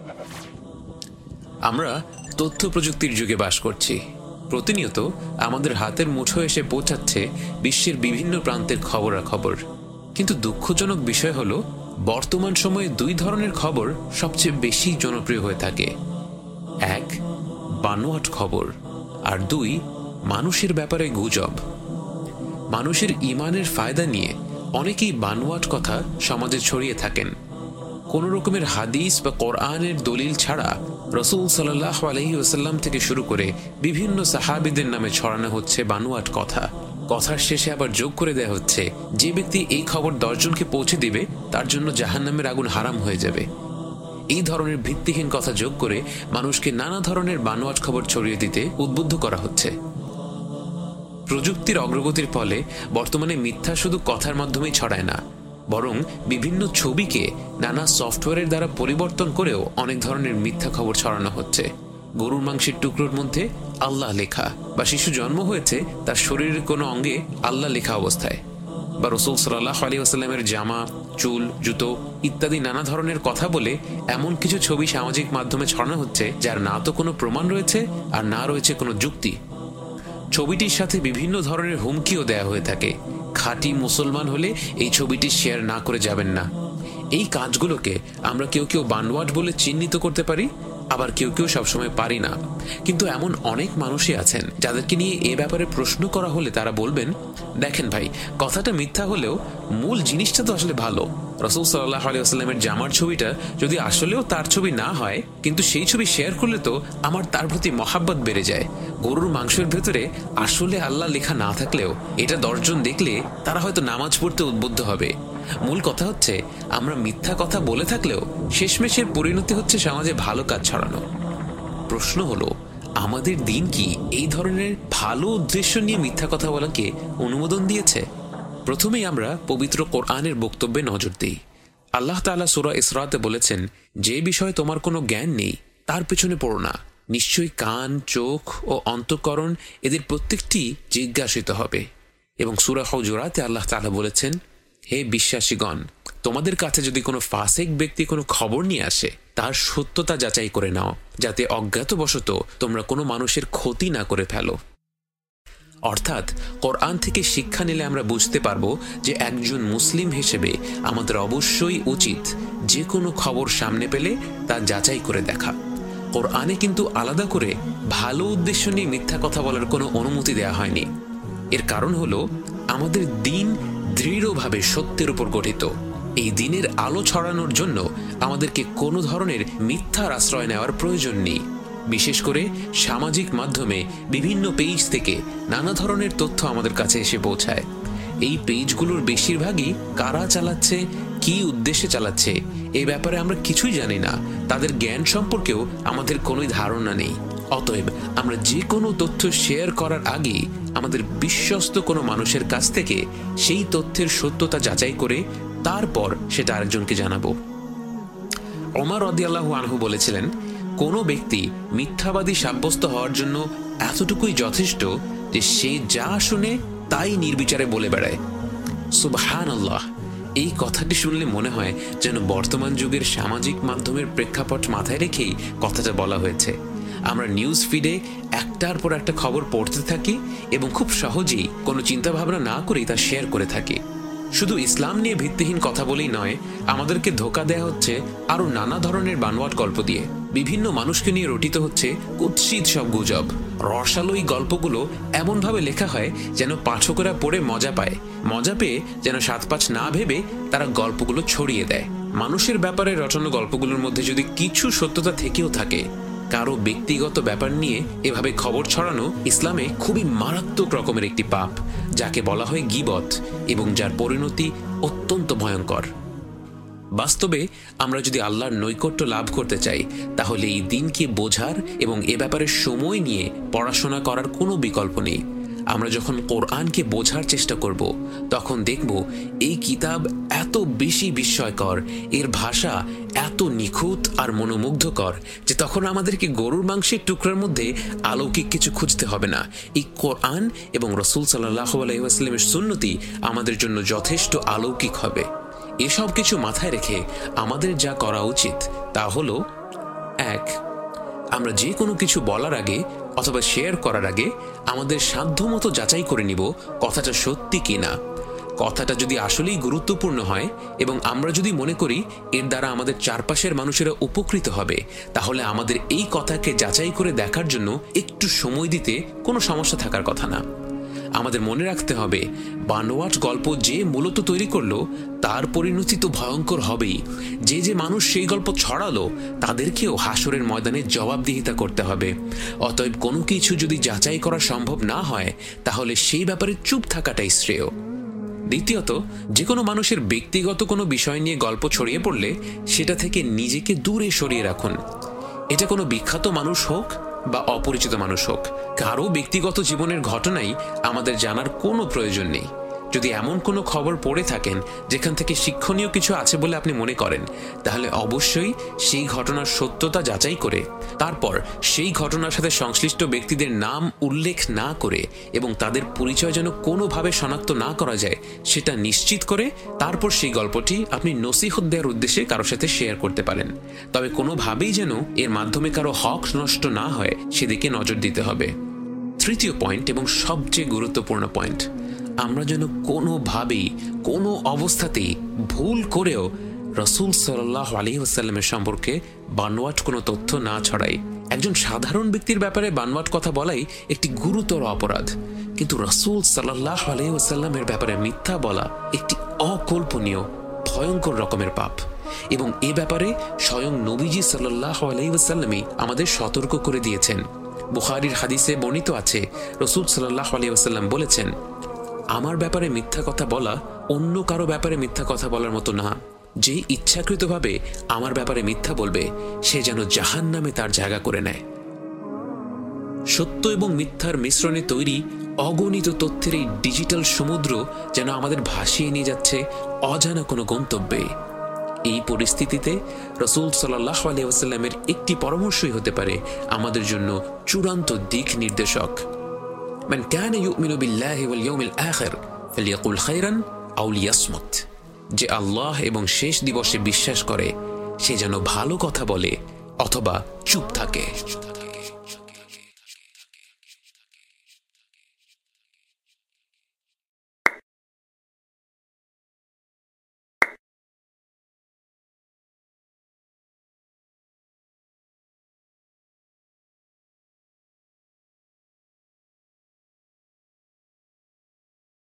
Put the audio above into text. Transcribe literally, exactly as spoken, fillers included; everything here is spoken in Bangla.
আমরা তথ্য প্রযুক্তির যুগে বাস করছি। প্রতিনিয়ত আমাদের হাতের মুঠোয় এসে পৌঁছাচ্ছে বিশ্বের বিভিন্ন প্রান্তের খবরাখবর। কিন্তু দুঃখজনক বিষয় হলো, বর্তমান সময়ে দুই ধরনের খবর সবচেয়ে বেশি জনপ্রিয় হয়ে থাকে। এক, বানোয়াট খবর, আর দুই, মানুষের ব্যাপারে গুজব। মানুষের ঈমানের ফায়দা নিয়ে অনেকেই বানোয়াট কথা সমাজে ছড়িয়ে থাকেন। কোন রকমের হাদিস বা কোরআনের দলিল ছাড়া রাসূল সাল্লাল্লাহু আলাইহি ওয়াসাল্লাম থেকে শুরু করে বিভিন্ন সাহাবীদের নামে ছড়ানো হচ্ছে বানোয়াট কথা। কথার শেষে আবার যোগ করে দেয়া হচ্ছে, যে ব্যক্তি এই খবর দশজনকে পৌঁছে দিবে তার জন্য জাহান্নামের আগুন হারাম হয়ে যাবে। এই ধরনের ভিত্তিহীন কথা যোগ করে মানুষকে নানা ধরনের বানোয়াট খবর ছড়িয়ে দিতে উদ্বুদ্ধ করা হচ্ছে। প্রযুক্তির অগ্রগতির ফলে বর্তমানে মিথ্যা শুধু কথার মাধ্যমেই ছড়ায় না, বরং বিভিন্ন ছবিকে নানা সফটওয়্যারের দ্বারা পরিবর্তন করেও অনেক ধরনের মিথ্যা খবর ছড়ানো হচ্ছে। গরুর মাংসের টুকরোর মধ্যে আল্লাহ লেখা, বা শিশু জন্ম হয়েছে তার শরীরের কোনো অঙ্গে আল্লাহ লেখা অবস্থায়, বা রাসূল সাল্লাল্লাহু আলাইহি ওয়াসাল্লামের জামা, চুল, জুতো ইত্যাদি নানা ধরনের কথা বলে এমন কিছু ছবি সামাজিক মাধ্যমে ছড়ানো হচ্ছে যার না তো কোনো প্রমাণ রয়েছে আর না রয়েছে কোনো যুক্তি। ছবিটির সাথে বিভিন্ন ধরনের হুমকিও দেয়া হয়ে থাকে। খাঁটি মুসলমান হলে এই ছবিটি শেয়ার না করে যাবেন না। এই কাজগুলোকে আমরা কেউ কেউ বানোয়াট বলে চিহ্নিত করতে পারি, আবার কেউ কেউ সবসময় পারি না। কিন্তু এমন অনেক মানুষই আছেন যাদেরকে নিয়ে এ ব্যাপারে প্রশ্ন করা হলে তারা বলবেন, দেখেন ভাই, কথাটা মিথ্যা হলেও মূল জিনিসটা তো আসলে ভালো। রাসূল সাল্লাল্লাহু আলাইহি ওয়াসাল্লামের জামার ছবিটা যদি আসলেও তার ছবি না হয়, কিন্তু সেই ছবি শেয়ার করলে তো আমার তার প্রতি মহাব্বত বেড়ে যায়। গরুর মাংসের ভেতরে আসলে আল্লাহ লেখা না থাকলেও এটা দশজন দেখলে তারা হয়তো নামাজ পড়তে উদ্বুদ্ধ হবে। মূল কথা হচ্ছে, আমরা মিথ্যা কথা বলে থাকলেও শেষমেশের পরিণতি হচ্ছে সমাজে ভালো কাজ ছড়ানো। প্রশ্ন হলো, আমাদের দিন কি এই ধরনের ভালো উদ্দেশ্য নিয়ে মিথ্যা কথা বলাকে অনুমোদন দিয়েছে? প্রথমেই আমরা পবিত্র কোরআনের বক্তব্যে নজর দিই। আল্লাহ তাআলা সূরা ইসরাতে বলেছেন, যে বিষয়ে তোমার কোনো জ্ঞান নেই তার পেছনে পড়ো না, নিশ্চয়ই কান, চোখ ও অন্তঃকরণ এদের প্রত্যেকটি জিজ্ঞাসিত হবে। এবং সূরা হুজুরাতে আল্লাহ তাআলা বলেছেন, হে বিশ্বাসীগণ, তোমাদের কাছে যদি কোনো ফাসিক ব্যক্তি কোনো খবর নিয়ে আসে তার সত্যতা যাচাই করে নাও, যাতে অজ্ঞাতবশত তোমরা কোনো মানুষের ক্ষতি না করে ফেলো। অর্থাৎ কোরআন থেকে শিক্ষা নিলে আমরা বুঝতে পারবো যে একজন মুসলিম হিসেবে আমাদের অবশ্যই উচিত যে কোনো খবর সামনে পেলে তা যাচাই করে দেখা। কোরআনে কিন্তু আলাদা করে ভালো উদ্দেশ্য নিয়ে মিথ্যা কথা বলার কোনো অনুমতি দেওয়া হয়নি। এর কারণ হলো, আমাদের দিন দৃঢ়ভাবে সত্যের উপর গঠিত। এই দিনের আলো ছড়ানোর জন্য আমাদেরকে কোনো ধরনের মিথ্যার আশ্রয় নেওয়ার প্রয়োজন নেই। বিশেষ করে সামাজিক মাধ্যমে বিভিন্ন পেজ থেকে নানা ধরনের তথ্য আমাদের কাছে এসে পৌঁছায়। এই পেজগুলোর বেশিরভাগই কারা চালাচ্ছে, কি উদ্দেশ্যে চালাচ্ছে, এই ব্যাপারে আমরা কিছুই জানি না। তাদের জ্ঞান সম্পর্কেও আমাদের কোনো ধারণা নেই। অতএব আমরা যে কোনো তথ্য শেয়ার করার আগে আমাদের বিশ্বস্ত কোনো মানুষের কাছ থেকে সেই তথ্যের সত্যতা যাচাই করে তারপর সেটা আরেকজনকে জানাবো। ওমর রাদিয়াল্লাহু আনহু বলেছিলেন, কোনো ব্যক্তি মিথ্যাবাদী সাব্যস্ত হওয়ার জন্য এতটুকুই যথেষ্ট যে সে যা শুনে তাই নির্বিচারে বলে বেড়ায়। সুবহানাল্লাহ! এই কথাটি শুনলে মনে হয় যেন বর্তমান যুগের সামাজিক মাধ্যমের প্রেক্ষাপট মাথায় রেখেই কথাটা বলা হয়েছে। আমরা নিউজ ফিডে একটার পর একটা খবর পড়তে থাকি এবং খুব সহজেই কোনো চিন্তা ভাবনা না করেই তা শেয়ার করে থাকি। শুধু ইসলাম নিয়ে ভিত্তিহীন কথা বলেই নয়, আমাদেরকে ধোঁকা দেয়া হচ্ছে আরো নানা ধরনের বানোয়াট গল্প দিয়ে। বিভিন্ন মানুষকে নিয়ে রটিত হচ্ছে কুৎসিত সব গুজব। রসালো এই গল্পগুলো এমনভাবে লেখা হয় যেন পাঠকেরা পড়ে মজা পায়। মজা পেয়ে যেন সাত পাঁচ না ভেবে তারা গল্পগুলো ছড়িয়ে দেয়। মানুষের ব্যাপারে রটানো গল্পগুলোর মধ্যে যদি কিছু সত্যতা থেকেও থাকে, কারো ব্যক্তিগত ব্যাপার নিয়ে এভাবে খবর ছড়ানো ইসলামে খুবই মারাত্মক রকমের একটি পাপ, যাকে বলা হয় গীবত, এবং যার পরিণতি অত্যন্ত ভয়ঙ্কর। বাস্তবে আমরা যদি আল্লাহর নৈকট্য লাভ করতে চাই, তাহলে এই দিনকে বোঝার এবং এ ব্যাপারে সময় নিয়ে পড়াশোনা করার কোনো বিকল্প নেই। আমরা যখন কোরআনকে বোঝার চেষ্টা করব, তখন দেখব এই কিতাব এত বেশি বিস্ময়কর, এর ভাষা এত নিখুঁত আর মনোমুগ্ধকর যে তখন আমাদেরকে গরুর মাংসের টুকরার মধ্যে অলৌকিক কিছু খুঁজতে হবে না। এই কোরআন এবং রাসূল সাল্লাল্লাহু আলাইহি ওয়াসাল্লামের সুন্নতি আমাদের জন্য যথেষ্ট অলৌকিক হবে। এসব কিছু মাথায় রেখে আমাদের যা করা উচিত তা হলো এক, আমরা যে কোনো কিছু বলার আগে অথবা শেয়ার করার আগে আমাদের সাধ্যমতো যাচাই করে নিব কথাটা সত্যি কিনা। কথাটা যদি আসলেই গুরুত্বপূর্ণ হয় এবং আমরা যদি মনে করি এর দ্বারা আমাদের চারপাশের মানুষেরা উপকৃত হবে, তাহলে আমাদের এই কথাকে যাচাই করে দেখার জন্য একটু সময় দিতে কোনো সমস্যা থাকার কথা না। আমাদের মনে রাখতে হবে, বানোয়াট গল্প যে মূলত তৈরি করলো তার পরিণতি তো ভয়ঙ্কর হবেই। যে যে মানুষ সেই গল্প ছড়ালো তাদেরকেও হাসরের ময়দানে জবাবদিহিতা করতে হবে। অতএব কোনো কিছু যদি যাচাই করা সম্ভব না হয় তাহলে সেই ব্যাপারে চুপ থাকাটাই শ্রেয়। দ্বিতীয়ত, যে কোনো মানুষের ব্যক্তিগত কোনো বিষয় নিয়ে গল্প ছড়িয়ে পড়লে সেটা থেকে নিজেকে দূরে সরিয়ে রাখুন। এটা কোনো বিখ্যাত মানুষ হোক বা অপরিচিত মানুষ হোক, কারো ব্যক্তিগত জীবনের ঘটনাই আমাদের জানার কোনো প্রয়োজন নেই। যদি এমন কোনো খবর পড়ে থাকেন যেখান থেকে শিক্ষণীয় কিছু আছে বলে আপনি মনে করেন, তাহলে অবশ্যই সেই ঘটনার সত্যতা যাচাই করে তারপর সেই ঘটনার সাথে সংশ্লিষ্ট ব্যক্তিদের নাম উল্লেখ না করে এবং তাদের পরিচয় যেন কোনোভাবে শনাক্ত না করা যায় সেটা নিশ্চিত করে তারপর সেই গল্পটি আপনি নসিহত দেওয়ার উদ্দেশ্যে কারোর সাথে শেয়ার করতে পারেন। তবে কোনোভাবেই যেন এর মাধ্যমে কারো হক নষ্ট না হয় সেদিকে নজর দিতে হবে। তৃতীয় পয়েন্ট এবং সবচেয়ে গুরুত্বপূর্ণ পয়েন্ট, আমরা যেন কোনোভাবেই কোনো অবস্থাতেই ভুল করেও রাসূল সাল্লাল্লাহু আলাইহি ওয়াসাল্লামের সম্পর্কে বানোয়াট কোনো তথ্য না ছড়াই। একজন সাধারণ ব্যক্তির ব্যাপারে বানোয়াট কথা বলাই একটি গুরুতর অপরাধ, কিন্তু রাসূল সাল্লাল্লাহু আলাইহি ওয়াসাল্লামের ব্যাপারে মিথ্যা বলা একটি অকল্পনীয় ভয়ঙ্কর রকমের পাপ। এবং এ ব্যাপারে স্বয়ং নবীজি সাল্লাল্লাহু আলাইহি ওয়াসাল্লামই আমাদের সতর্ক করে দিয়েছেন। বুখারীর হাদিসে বর্ণিত আছে, রাসূল সাল্লাল্লাহু আলাইহি ওয়াসাল্লাম বলেছেন, আমার ব্যাপারে মিথ্যা কথা বলা অন্য কারো ব্যাপারে মিথ্যা কথা বলার মতো না। যে ইচ্ছাকৃতভাবে আমার ব্যাপারে মিথ্যা বলবে সে যেন জাহান্নামে তার জায়গা করে নেয়। সত্য এবং মিথ্যার মিশ্রণে তৈরি অগণিত তথ্যের এই ডিজিটাল সমুদ্র যেন আমাদের ভাসিয়ে নিয়ে যাচ্ছে অজানা কোনো গন্তব্যে। এই পরিস্থিতিতে রাসূল সাল্লাল্লাহু আলাইহি ওয়াসাল্লামের একটি পরামর্শই হতে পারে আমাদের জন্য চূড়ান্ত দিক নির্দেশক। মান কানা ইউমিনু বিল্লাহি ওয়াল ইয়াউমিল আখির ফালিয়াকুল খায়রান আও লিয়াসমুত। যে আল্লাহ এবং শেষ দিবসে বিশ্বাস করে সে যেন ভালো কথা বলে অথবা চুপ থাকে।